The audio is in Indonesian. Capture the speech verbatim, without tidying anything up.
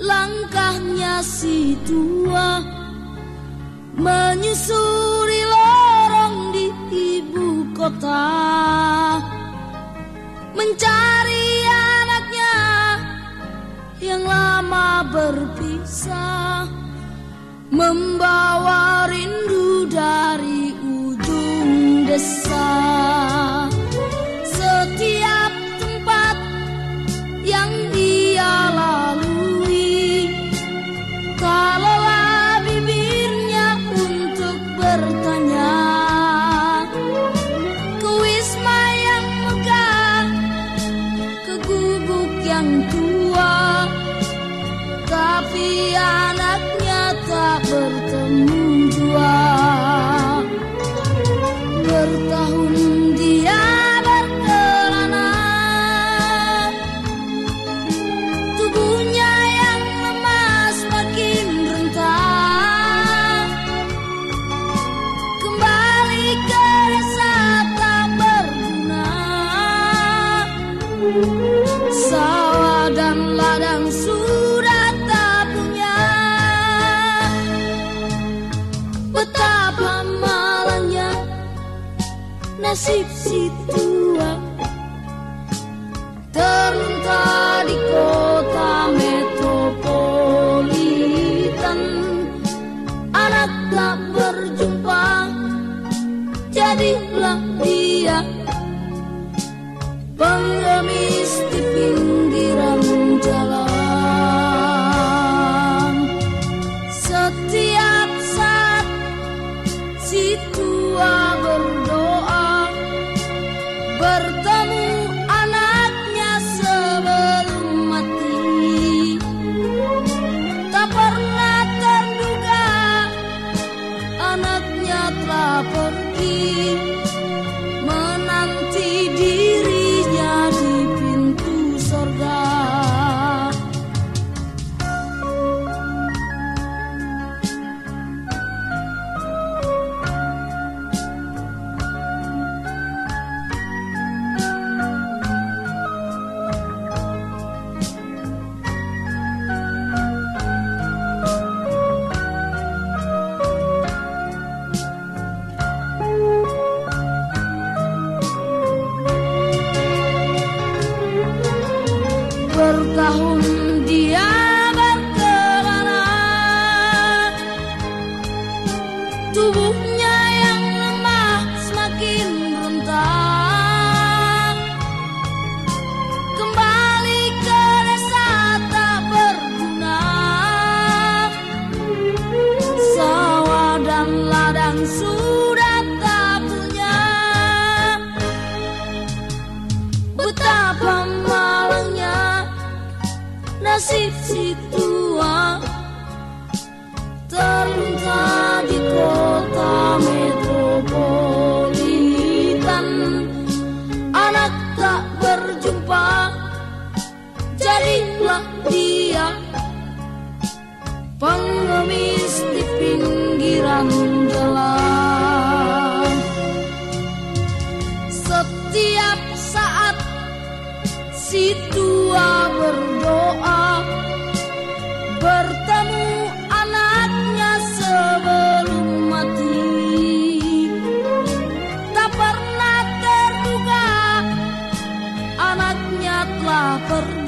langkahnya si tua menyusuri lorong di ibu kota, mencari anaknya yang lama berpisah, membawa rindu dari ujung desa. Setiap tempat yang ia lalui, kalaulah bibirnya untuk bertanya ke wisma yang megah, ke gubuk yang tua, tapi anaknya tak bertemu jua. Bertahun dia berkelana, tubuhnya yang lemas makin rentah, kembali ke desa tak berguna. Sawah dan ladang sudah tak punya, betapa malangnya nasib si tua, terlunta di kota metropolitan. Anak tak berjumpa, jadilah dia pengemis di pinggiran jalan. Setiap saat si tua berdoa bertemu anaknya sebelum mati. Tak pernah terduga anaknya telah pergi, menanti dirinya di pintu sorga. Bertahun dia berkelana, tubuhnya yang lemah semakin rentah, kembali ke desa tak berguna. Sawah dan ladang sudah tak punya, betapa malangnya nasib si tua, terlunta di kota metropolitan. Anak tak berjumpa, jadilah dia pengemis di pinggiran jalan. Setiap saat si tua berdoa bertemu anaknya sebelum mati. Tak pernah terduga anaknya telah pergi,